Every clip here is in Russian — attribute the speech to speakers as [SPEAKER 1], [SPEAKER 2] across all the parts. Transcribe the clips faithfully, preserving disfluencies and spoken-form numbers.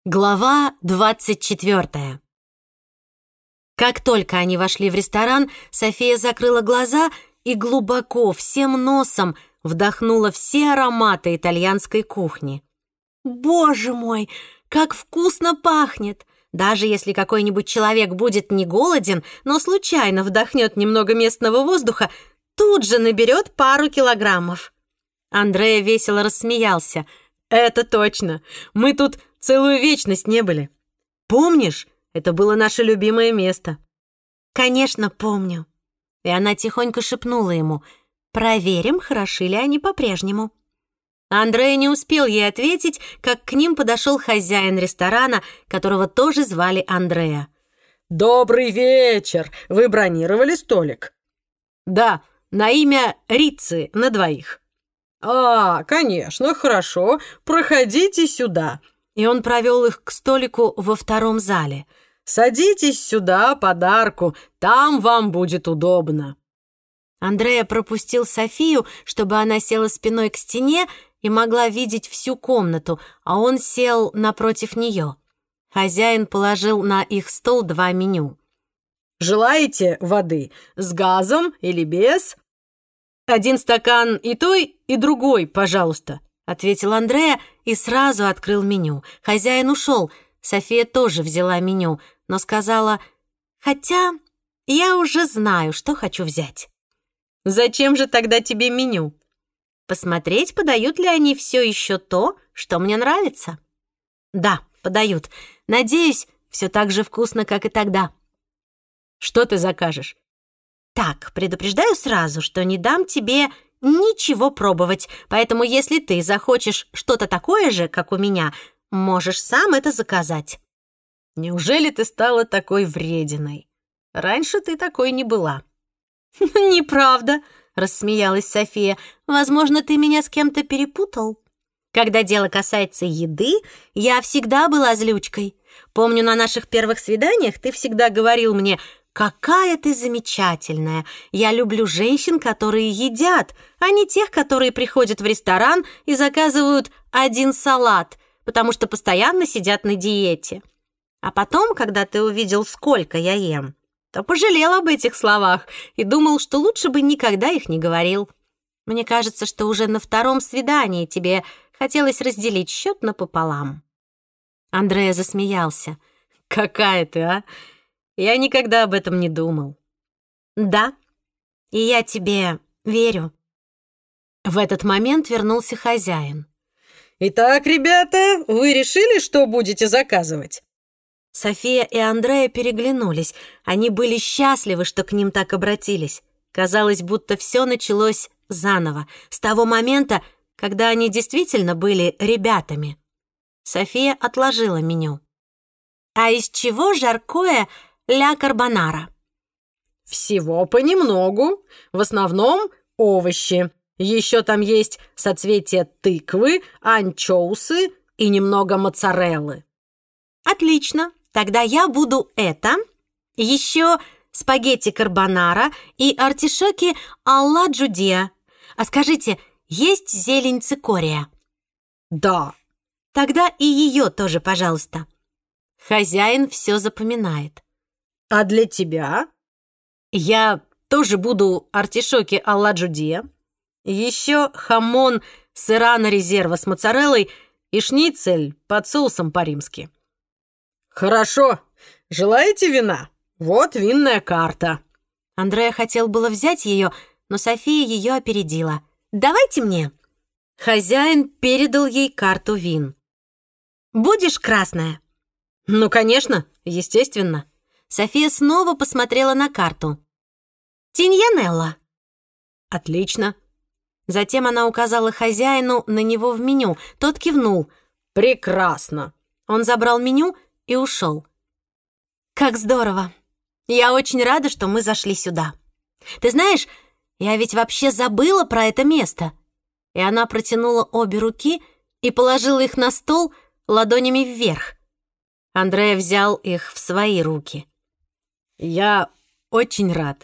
[SPEAKER 1] Глава двадцать четвёртая. Как только они вошли в ресторан, София закрыла глаза и глубоко, всем носом вдохнула все ароматы итальянской кухни. «Боже мой, как вкусно пахнет! Даже если какой-нибудь человек будет не голоден, но случайно вдохнет немного местного воздуха, тут же наберет пару килограммов». Андреа весело рассмеялся. «Это точно! Мы тут целую вечность не были. Помнишь, это было наше любимое место?» «Конечно, помню». И она тихонько шепнула ему: «Проверим, хороши ли они по-прежнему». Андреа не успел ей ответить, как к ним подошел хозяин ресторана, которого тоже звали Андреа.
[SPEAKER 2] «Добрый вечер! Вы бронировали столик?»
[SPEAKER 1] «Да, на имя Рицци, на двоих».
[SPEAKER 2] «А, конечно, хорошо. Проходите сюда».
[SPEAKER 1] И он провел их к столику во втором зале.
[SPEAKER 2] «Садитесь сюда, подарку, там вам будет удобно».
[SPEAKER 1] Андреа пропустил Софию, чтобы она села спиной к стене и могла видеть всю комнату, а он сел напротив нее. Хозяин положил на их стол два меню.
[SPEAKER 2] «Желаете воды? С газом или без?»
[SPEAKER 1] «Один стакан и той, и другой, пожалуйста», — ответил Андреа и сразу открыл меню. Хозяин ушел. София тоже взяла меню, но сказала: «Хотя я уже знаю, что хочу взять».
[SPEAKER 2] «Зачем же тогда тебе меню?»
[SPEAKER 1] «Посмотреть, подают ли они все еще то, что мне нравится». «Да, подают. Надеюсь, все так же вкусно, как и тогда».
[SPEAKER 2] «Что ты закажешь?»
[SPEAKER 1] «Так, предупреждаю сразу, что не дам тебе ничего пробовать, поэтому если ты захочешь что-то такое же, как у меня, можешь сам это заказать».
[SPEAKER 2] «Неужели ты стала такой врединой? Раньше ты такой не была».
[SPEAKER 1] «Неправда», — рассмеялась София. «Возможно, ты меня с кем-то перепутал. Когда дело касается еды, я всегда была злючкой. Помню, на наших первых свиданиях ты всегда говорил мне: «Какая ты замечательная! Я люблю женщин, которые едят, а не тех, которые приходят в ресторан и заказывают один салат, потому что постоянно сидят на диете». А потом, когда ты увидел, сколько я ем, то пожалел об этих словах и думал, что лучше бы никогда их не говорил. Мне кажется, что уже на втором свидании тебе хотелось разделить счет напополам». Андреа засмеялся.
[SPEAKER 2] «Какая ты, а? Я никогда об этом не думал».
[SPEAKER 1] «Да, и я тебе верю». В этот момент вернулся хозяин.
[SPEAKER 2] «Итак, ребята, вы решили, что будете заказывать?»
[SPEAKER 1] София и Андреа переглянулись. Они были счастливы, что к ним так обратились. Казалось, будто все началось заново, с того момента, когда они действительно были ребятами. София отложила меню. «А из чего жаркое ля карбонара?»
[SPEAKER 2] «Всего понемногу. В основном овощи. Еще там есть соцветия тыквы, анчоусы и немного моцареллы».
[SPEAKER 1] «Отлично. Тогда я буду это, еще спагетти карбонара и артишоки алла джудиа. А скажите, есть зелень цикория?»
[SPEAKER 2] «Да».
[SPEAKER 1] «Тогда и ее тоже, пожалуйста». Хозяин все запоминает.
[SPEAKER 2] «А для тебя?»
[SPEAKER 1] «Я тоже буду артишоки алла джудиа, еще хамон сырана резерва с моцареллой и шницель под соусом по-римски».
[SPEAKER 2] «Хорошо. Желаете вина? Вот винная карта».
[SPEAKER 1] Андреа хотел было взять ее, но София ее опередила. «Давайте мне». Хозяин передал ей карту вин. «Будешь красная?»
[SPEAKER 2] «Ну, конечно, естественно».
[SPEAKER 1] София снова посмотрела на карту. «Тиньянелла».
[SPEAKER 2] «Отлично».
[SPEAKER 1] Затем она указала хозяину на него в меню. Тот кивнул.
[SPEAKER 2] «Прекрасно».
[SPEAKER 1] Он забрал меню и ушел. «Как здорово! Я очень рада, что мы зашли сюда. Ты знаешь, я ведь вообще забыла про это место». И она протянула обе руки и положила их на стол ладонями вверх. Андреа взял их в свои руки.
[SPEAKER 2] «Я очень рад.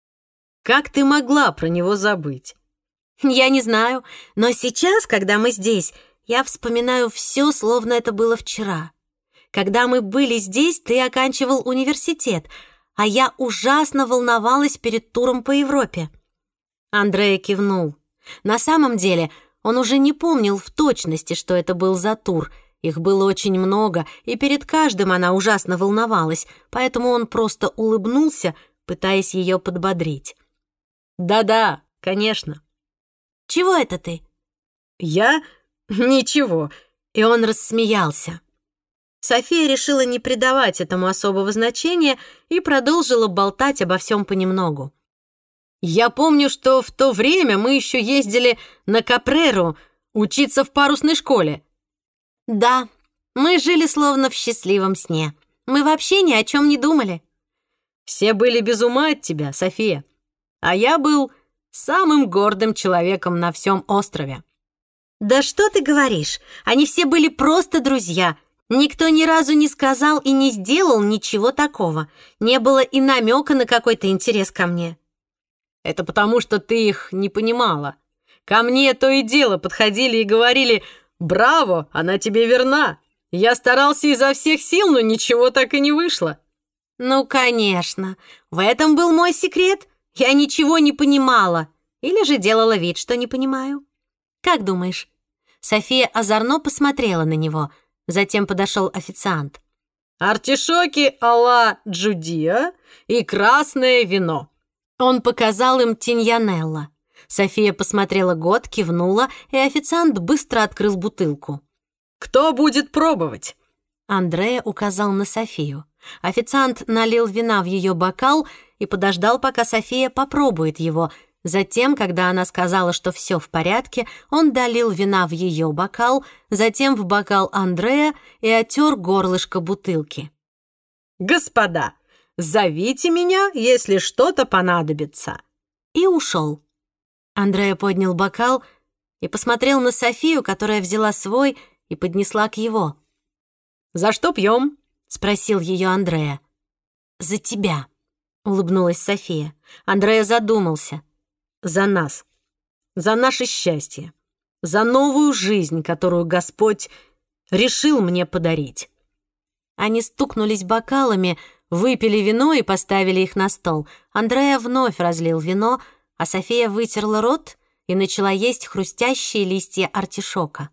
[SPEAKER 2] Как ты могла про него забыть?»
[SPEAKER 1] «Я не знаю, но сейчас, когда мы здесь, я вспоминаю все, словно это было вчера. Когда мы были здесь, ты оканчивал университет, а я ужасно волновалась перед туром по Европе». Андреа кивнул. На самом деле он уже не помнил в точности, что это был за тур. Их было очень много, и перед каждым она ужасно волновалась, поэтому он просто улыбнулся, пытаясь ее подбодрить. «Да-да, конечно». «Чего это ты?» «Я? Ничего». И он рассмеялся. София решила не придавать этому особого значения и продолжила болтать обо всем понемногу. «Я помню, что в то время мы еще ездили на Капреру учиться в парусной школе». «Да, мы жили словно в счастливом сне. Мы вообще ни о чем не думали». «Все были без ума от тебя, София. А я был самым гордым человеком на всем острове». «Да что ты говоришь? Они все были просто друзья. Никто ни разу не сказал и не сделал ничего такого. Не было и намека на какой-то интерес ко мне». «Это потому, что ты их не понимала. Ко мне то и дело подходили и говорили: «Браво, она тебе верна». Я старался изо всех сил, но ничего так и не вышло». «Ну, конечно. В этом был мой секрет. Я ничего не понимала. Или же делала вид, что не понимаю. Как думаешь?» София озорно посмотрела на него. Затем подошел официант. «Артишоки а-ла Джудиа и красное вино». Он показал им тиньянелло. София посмотрела год, кивнула, и официант быстро открыл бутылку. «Кто будет пробовать?» Андреа указал на Софию. Официант налил вина в ее бокал и подождал, пока София попробует его. Затем, когда она сказала, что все в порядке, он долил вина в ее бокал, затем в бокал Андреа и оттер горлышко бутылки. «Господа, зовите меня, если что-то понадобится». И ушел. Андреа поднял бокал и посмотрел на Софию, которая взяла свой и поднесла к его. «За что пьем?» — спросил ее Андреа. «За тебя», — улыбнулась София. Андреа задумался. «За нас, за наше счастье, за новую жизнь, которую Господь решил мне подарить». Они стукнулись бокалами, выпили вино и поставили их на стол. Андреа вновь разлил вино, а София вытерла рот и начала есть хрустящие листья артишока.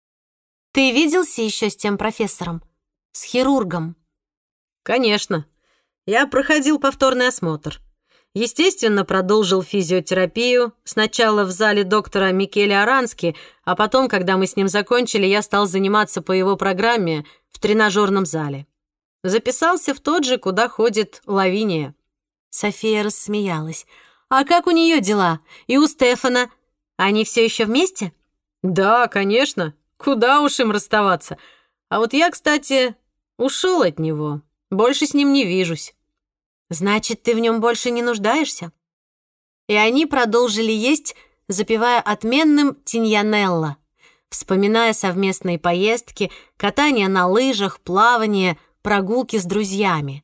[SPEAKER 1] «Ты виделся еще с тем профессором? С хирургом?» «Конечно. Я проходил повторный осмотр. Естественно, продолжил физиотерапию. Сначала в зале доктора Микеле Арански, а потом, когда мы с ним закончили, я стал заниматься по его программе в тренажерном зале. Записался в тот же, куда ходит Лавиния». София рассмеялась. «А как у нее дела? И у Стефана? Они все еще вместе?» «Да, конечно. Куда уж им расставаться. А вот я, кстати, ушел от него. Больше с ним не вижусь». «Значит, ты в нем больше не нуждаешься?» И они продолжили есть, запивая отменным тиньянелло, вспоминая совместные поездки, катание на лыжах, плавание, прогулки с друзьями.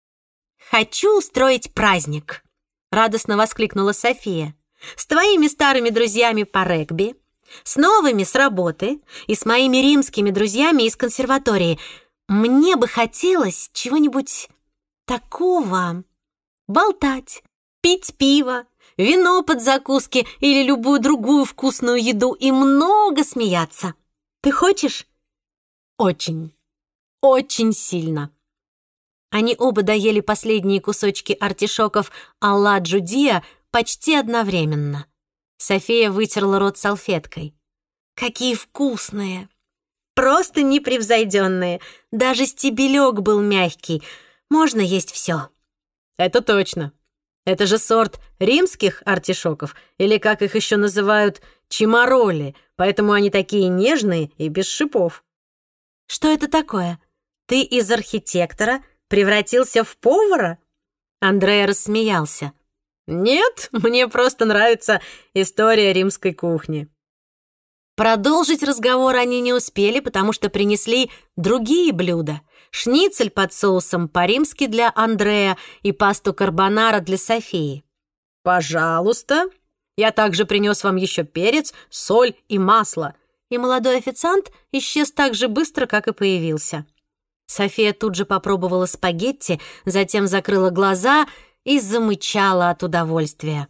[SPEAKER 1] «Хочу устроить праздник», — радостно воскликнула София. «С твоими старыми друзьями по регби, с новыми с работы и с моими римскими друзьями из консерватории. Мне бы хотелось чего-нибудь такого. Болтать, пить пиво, вино под закуски или любую другую вкусную еду и много смеяться. Ты хочешь?» «Очень, очень сильно». Они оба доели последние кусочки артишоков а-ла Джудиа почти одновременно. София вытерла рот салфеткой. «Какие вкусные! Просто непревзойденные. Даже стебелек был мягкий. Можно есть все». «Это точно. Это же сорт римских артишоков, или, как их еще называют, чимароли, поэтому они такие нежные и без шипов». «Что это такое? Ты из архитектора превратился в повара?» Андреа рассмеялся. «Нет, мне просто нравится история римской кухни». Продолжить разговор они не успели, потому что принесли другие блюда. Шницель под соусом по-римски для Андреа и пасту карбонара для Софии. «Пожалуйста. Я также принес вам еще перец, соль и масло». И молодой официант исчез так же быстро, как и появился. София тут же попробовала спагетти, затем закрыла глаза и замычала от удовольствия.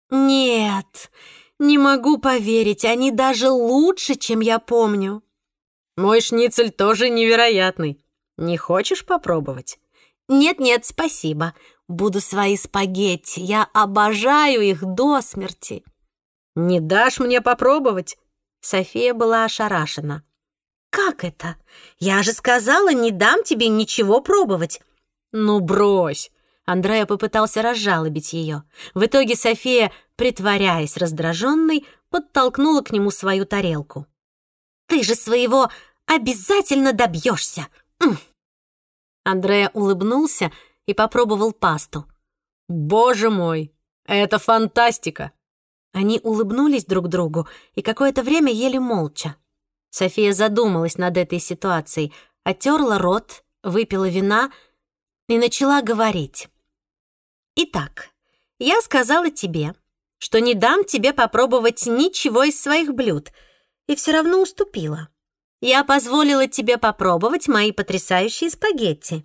[SPEAKER 1] «Нет, не могу поверить, они даже лучше, чем я помню».
[SPEAKER 2] Мой шницель тоже невероятный. Не хочешь попробовать?
[SPEAKER 1] «Нет-нет, спасибо. Буду свои спагетти. Я обожаю их до смерти».
[SPEAKER 2] Не дашь мне попробовать?
[SPEAKER 1] София была ошарашена. «Как это? Я же сказала, не дам тебе ничего пробовать».
[SPEAKER 2] Ну, брось.
[SPEAKER 1] Андреа попытался разжалобить ее. В итоге София, притворяясь раздраженной, подтолкнула к нему свою тарелку. «Ты же своего обязательно добьешься!» М. Андреа улыбнулся и попробовал пасту.
[SPEAKER 2] Боже мой, это фантастика!
[SPEAKER 1] Они улыбнулись друг другу и какое-то время ели молча. София задумалась над этой ситуацией, оттерла рот, выпила вина и начала говорить. «Итак, я сказала тебе, что не дам тебе попробовать ничего из своих блюд, и все равно уступила. Я позволила тебе попробовать мои потрясающие спагетти».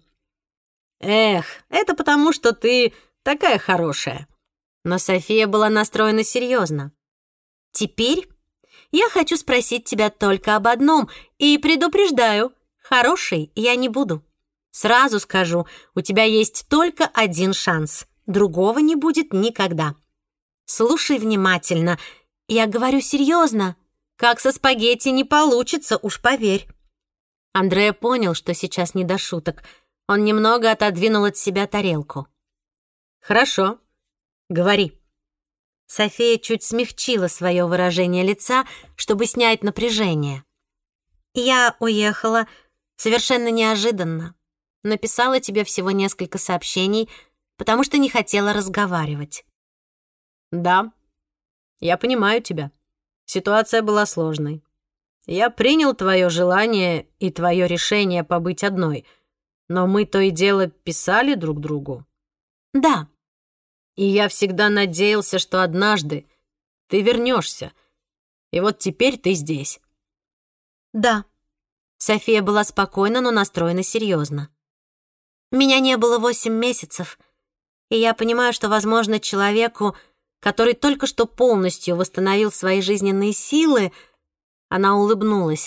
[SPEAKER 2] Эх, это потому, что ты такая хорошая.
[SPEAKER 1] Но София была настроена серьезно. «Теперь я хочу спросить тебя только об одном и предупреждаю, хорошей я не буду. Сразу скажу, у тебя есть только один шанс, другого не будет никогда. Слушай внимательно, я говорю серьезно, как со спагетти не получится, уж поверь». Андреа понял, что сейчас не до шуток. Он немного отодвинул от себя тарелку.
[SPEAKER 2] Хорошо. Говори.
[SPEAKER 1] София чуть смягчила свое выражение лица, чтобы снять напряжение. «Я уехала совершенно неожиданно. Написала тебе всего несколько сообщений, потому что не хотела разговаривать».
[SPEAKER 2] Да, я понимаю тебя. Ситуация была сложной. Я принял твое желание и твое решение побыть одной, но мы то и дело писали друг другу.
[SPEAKER 1] «Да».
[SPEAKER 2] И я всегда надеялся, что однажды ты вернешься. И вот теперь ты здесь.
[SPEAKER 1] «Да». София была спокойна, но настроена серьезно. «Меня не было восемь месяцев, и я понимаю, что, возможно, человеку, который только что полностью восстановил свои жизненные силы...» Она улыбнулась.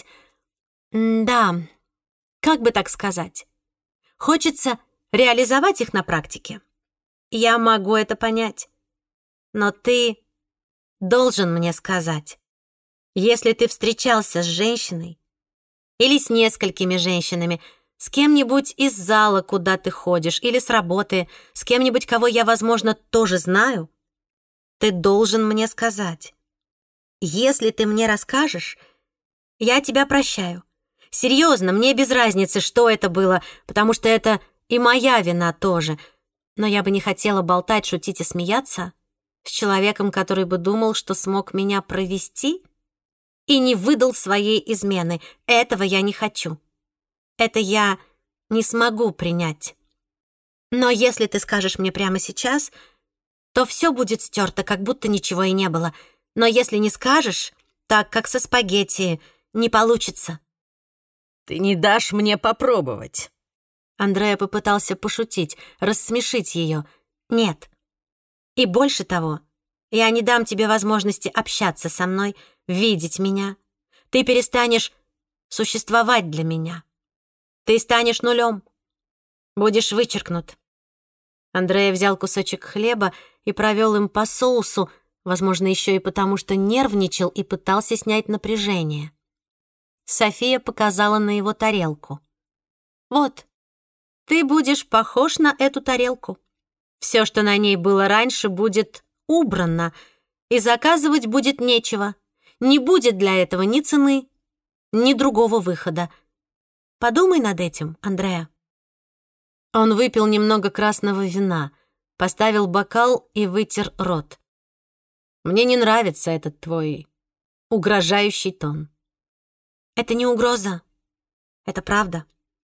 [SPEAKER 1] «Да, как бы так сказать? Хочется реализовать их на практике. Я могу это понять. Но ты должен мне сказать, если ты встречался с женщиной или с несколькими женщинами, с кем-нибудь из зала, куда ты ходишь, или с работы, с кем-нибудь, кого я, возможно, тоже знаю, ты должен мне сказать. Если ты мне расскажешь, я тебя прощаю. Серьезно, мне без разницы, что это было, потому что это и моя вина тоже. Но я бы не хотела болтать, шутить и смеяться с человеком, который бы думал, что смог меня провести и не выдал своей измены. Этого я не хочу. Это я не смогу принять. Но если ты скажешь мне прямо сейчас, то все будет стерто, как будто ничего и не было. Но если не скажешь, так как со спагетти, не получится».
[SPEAKER 2] Ты не дашь мне попробовать.
[SPEAKER 1] Андреа попытался пошутить, рассмешить ее. «Нет. И больше того, я не дам тебе возможности общаться со мной, видеть меня. Ты перестанешь существовать для меня. Ты станешь нулем. Будешь вычеркнут». Андреа взял кусочек хлеба и провел им по соусу, возможно, еще и потому, что нервничал и пытался снять напряжение. София показала на его тарелку. «Вот, ты будешь похож на эту тарелку. Все, что на ней было раньше, будет убрано, и заказывать будет нечего. Не будет для этого ни цены, ни другого выхода. Подумай над этим, Андреа». Он выпил немного красного вина, поставил бокал и вытер рот.
[SPEAKER 2] «Мне не нравится этот твой угрожающий тон».
[SPEAKER 1] «Это не угроза. Это правда.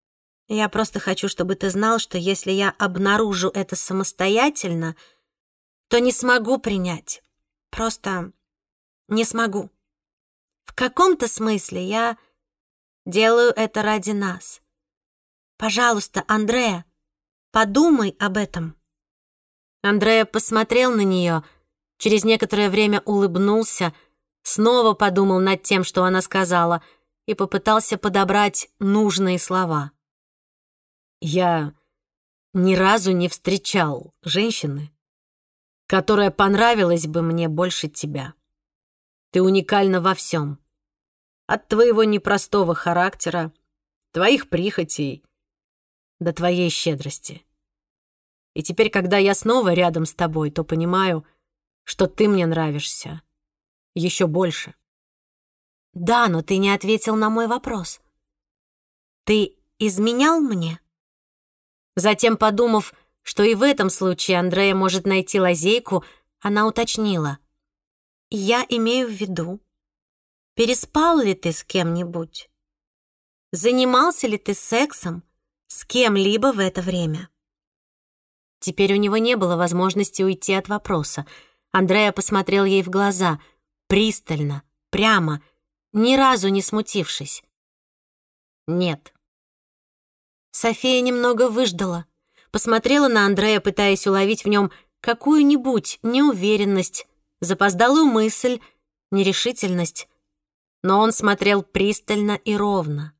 [SPEAKER 1] Я просто хочу, чтобы ты знал, что если я обнаружу это самостоятельно, то не смогу принять. Просто не смогу. В каком-то смысле я делаю это ради нас. Пожалуйста, Андреа, подумай об этом».
[SPEAKER 2] Андреа посмотрел на нее, через некоторое время улыбнулся, снова подумал над тем, что она сказала, и попытался подобрать нужные слова. «Я ни разу не встречал женщины, которая понравилась бы мне больше тебя. Ты уникальна во всем. От твоего непростого характера, твоих прихотей до твоей щедрости. И теперь, когда я снова рядом с тобой, то понимаю, что ты мне нравишься еще больше».
[SPEAKER 1] «Да, но ты не ответил на мой вопрос. Ты изменял мне?»
[SPEAKER 2] Затем, подумав, что и в этом случае Андреа может найти лазейку, она уточнила.
[SPEAKER 1] «Я имею в виду, переспал ли ты с кем-нибудь? Занимался ли ты сексом с кем-либо в это время?»
[SPEAKER 2] Теперь у него не было возможности уйти от вопроса. Андреа посмотрел ей в глаза, пристально, прямо, ни разу не смутившись. «Нет».
[SPEAKER 1] София немного выждала, посмотрела на Андреа, пытаясь уловить в нем какую-нибудь неуверенность, запоздалую мысль, нерешительность. Но он смотрел пристально и ровно.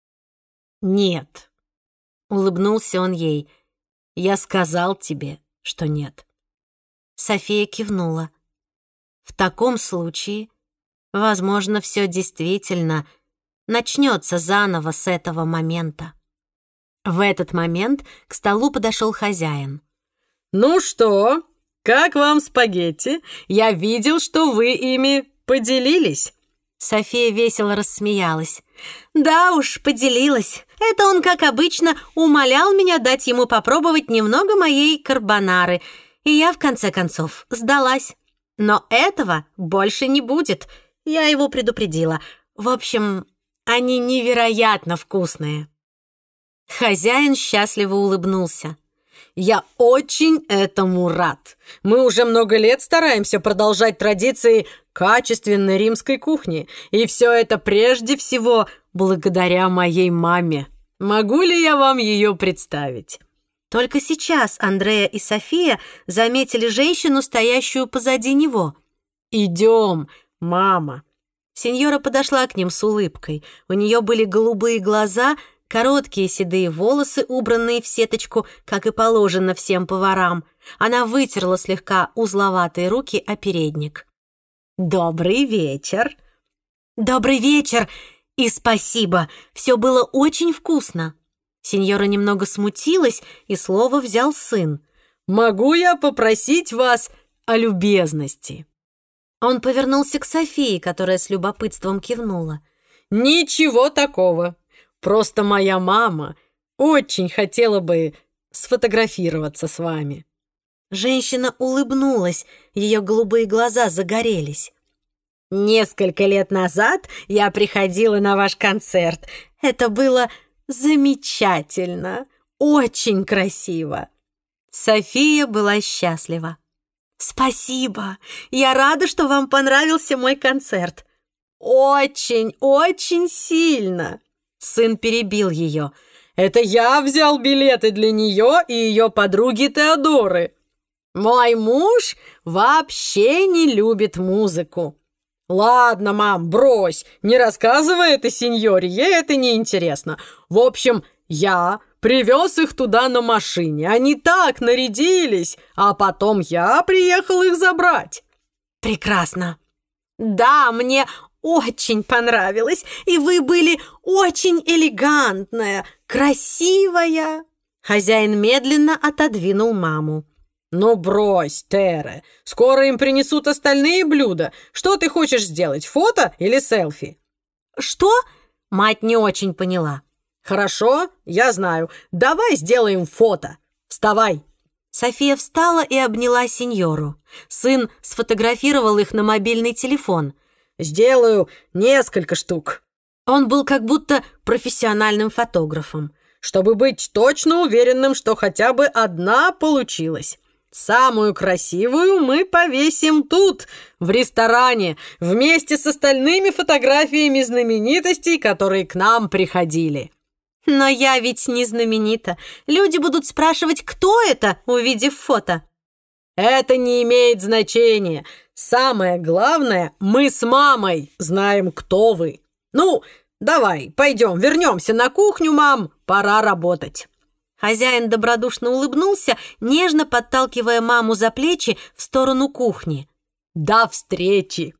[SPEAKER 2] «Нет», — улыбнулся он ей, — «я сказал тебе, что нет».
[SPEAKER 1] София кивнула. В таком случае, возможно, все действительно начнется заново с этого момента.
[SPEAKER 2] В этот момент к столу подошел хозяин.
[SPEAKER 3] «Ну что, как вам спагетти? Я видел, что вы ими поделились».
[SPEAKER 1] София весело рассмеялась. «Да уж, поделилась. Это он, как обычно, умолял меня дать ему попробовать немного моей карбонары, и я, в конце концов, сдалась. Но этого больше не будет. Я его предупредила. В общем, они невероятно вкусные».
[SPEAKER 2] Хозяин счастливо улыбнулся.
[SPEAKER 3] «Я очень этому рад. Мы уже много лет стараемся продолжать традиции качественной римской кухни, и все это прежде всего благодаря моей маме. Могу ли я вам ее представить?»
[SPEAKER 1] Только сейчас Андреа и София заметили женщину, стоящую позади него.
[SPEAKER 3] «Идем, мама».
[SPEAKER 1] Сеньора подошла к ним с улыбкой. У нее были голубые глаза, короткие седые волосы, убранные в сеточку, как и положено всем поварам. Она вытерла слегка узловатые руки о передник.
[SPEAKER 3] «Добрый вечер!»
[SPEAKER 1] «Добрый вечер! И спасибо! Все было очень вкусно!» Сеньора немного смутилась, и слово взял сын.
[SPEAKER 3] «Могу я попросить вас о любезности?»
[SPEAKER 1] Он повернулся к Софии, которая с любопытством кивнула.
[SPEAKER 3] «Ничего такого. Просто моя мама очень хотела бы сфотографироваться с вами».
[SPEAKER 1] Женщина улыбнулась, ее голубые глаза загорелись.
[SPEAKER 3] «Несколько лет назад я приходила на ваш концерт. Это было замечательно, очень красиво».
[SPEAKER 1] София была счастлива. «Спасибо! Я рада, что вам понравился мой концерт».
[SPEAKER 3] «Очень, очень сильно!» Сын перебил ее. «Это я взял билеты для нее и ее подруги Теодоры. Мой муж вообще не любит музыку». «Ладно, мам, брось, не рассказывай это сеньоре, ей это не интересно. В общем, я привез их туда на машине, они так нарядились, а потом я приехал их забрать».
[SPEAKER 1] «Прекрасно. Да, мне очень понравилось, и вы были очень элегантная, красивая». Хозяин медленно отодвинул маму.
[SPEAKER 3] «Ну брось, Тере, скоро им принесут остальные блюда. Что ты хочешь сделать, фото или селфи?»
[SPEAKER 1] «Что?» Мать не очень поняла.
[SPEAKER 3] «Хорошо, я знаю. Давай сделаем фото. Вставай!»
[SPEAKER 1] София встала и обняла сеньору. Сын сфотографировал их на мобильный телефон.
[SPEAKER 3] «Сделаю несколько штук».
[SPEAKER 1] Он был как будто профессиональным фотографом.
[SPEAKER 3] «Чтобы быть точно уверенным, что хотя бы одна получилась. Самую красивую мы повесим тут, в ресторане, вместе с остальными фотографиями знаменитостей, которые к нам приходили».
[SPEAKER 1] Но я ведь не знаменита. Люди будут спрашивать, кто это, увидев фото.
[SPEAKER 3] Это не имеет значения. Самое главное, мы с мамой знаем, кто вы. Ну, давай, пойдем, вернемся на кухню, мам. Пора работать.
[SPEAKER 1] Хозяин добродушно улыбнулся, нежно подталкивая маму за плечи в сторону кухни.
[SPEAKER 3] До встречи.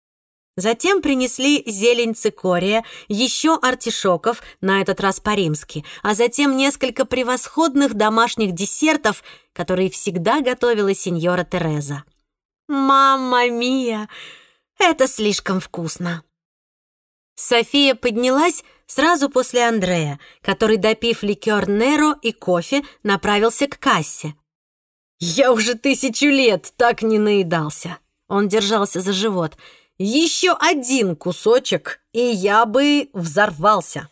[SPEAKER 1] Затем принесли зелень цикория, еще артишоков, на этот раз по-римски, а затем несколько превосходных домашних десертов, которые всегда готовила сеньора Тереза. «Мамма мия! Это слишком вкусно!» София поднялась сразу после Андрея, который, допив ликер Неро и кофе, направился к кассе.
[SPEAKER 3] «Я уже тысячу лет так не наедался!» Он держался за живот. «Еще один кусочек, и я бы взорвался!»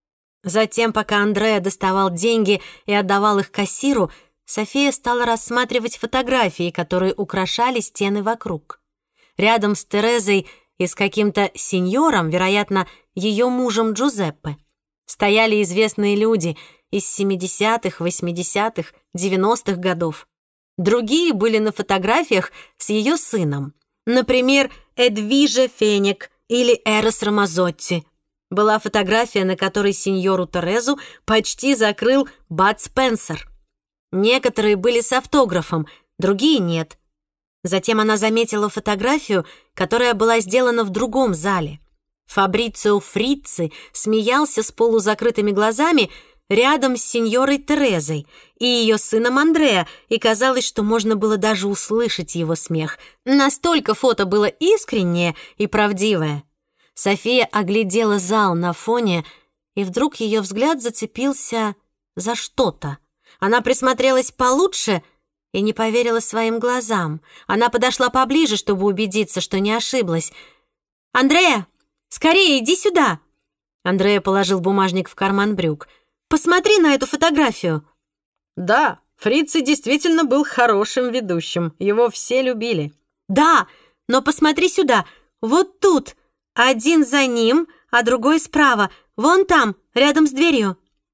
[SPEAKER 1] Затем, пока Андреа доставал деньги и отдавал их кассиру, София стала рассматривать фотографии, которые украшали стены вокруг. Рядом с Терезой и с каким-то сеньором, вероятно, ее мужем Джузеппе, стояли известные люди из семидесятых, восьмидесятых, девяностых годов. Другие были на фотографиях с ее сыном. Например, Эдвиже Феник или Эрос Рамазотти. Была фотография, на которой сеньору Терезу почти закрыл Бад Спенсер. Некоторые были с автографом, другие нет. Затем она заметила фотографию, которая была сделана в другом зале. Фабрицио Фрицци смеялся с полузакрытыми глазами рядом с сеньорой Терезой и ее сыном Андреа, и казалось, что можно было даже услышать его смех. Настолько фото было искреннее и правдивое. София оглядела зал на фоне, и вдруг ее взгляд зацепился за что-то. Она присмотрелась получше и не поверила своим глазам. Она подошла поближе, чтобы убедиться, что не ошиблась. «Андреа, скорее иди сюда!» Андреа положил бумажник в карман брюк. «Посмотри на эту фотографию!»
[SPEAKER 3] Да, Фрицци действительно был хорошим ведущим. Его все любили.
[SPEAKER 1] «Да, но посмотри сюда. Вот тут. Один за ним, а другой справа. Вон там, рядом с дверью».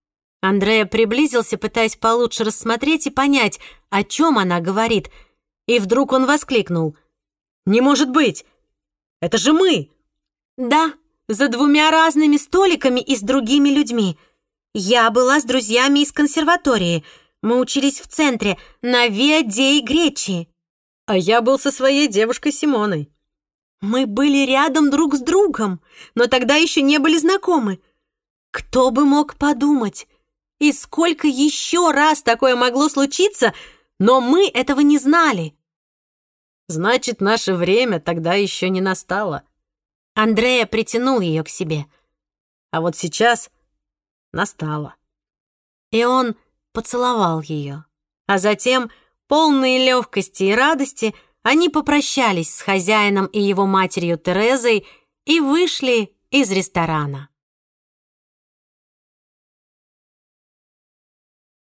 [SPEAKER 1] Андреа приблизился, пытаясь получше рассмотреть и понять, о чем она говорит. И вдруг он воскликнул.
[SPEAKER 3] «Не может быть! Это же мы!»
[SPEAKER 1] «Да, за двумя разными столиками и с другими людьми. Я была с друзьями из консерватории. Мы учились в центре, на Виа Деи Гречи.
[SPEAKER 3] А я был со своей девушкой Симоной.
[SPEAKER 1] Мы были рядом друг с другом, но тогда еще не были знакомы. Кто бы мог подумать? И сколько еще раз такое могло случиться, но мы этого не знали».
[SPEAKER 3] «Значит, наше время тогда еще не настало».
[SPEAKER 1] Андреа притянул ее к себе.
[SPEAKER 3] «А вот сейчас настало».
[SPEAKER 1] И он поцеловал ее. А затем, полные легкости и радости, они попрощались с хозяином и его матерью Терезой и вышли из ресторана.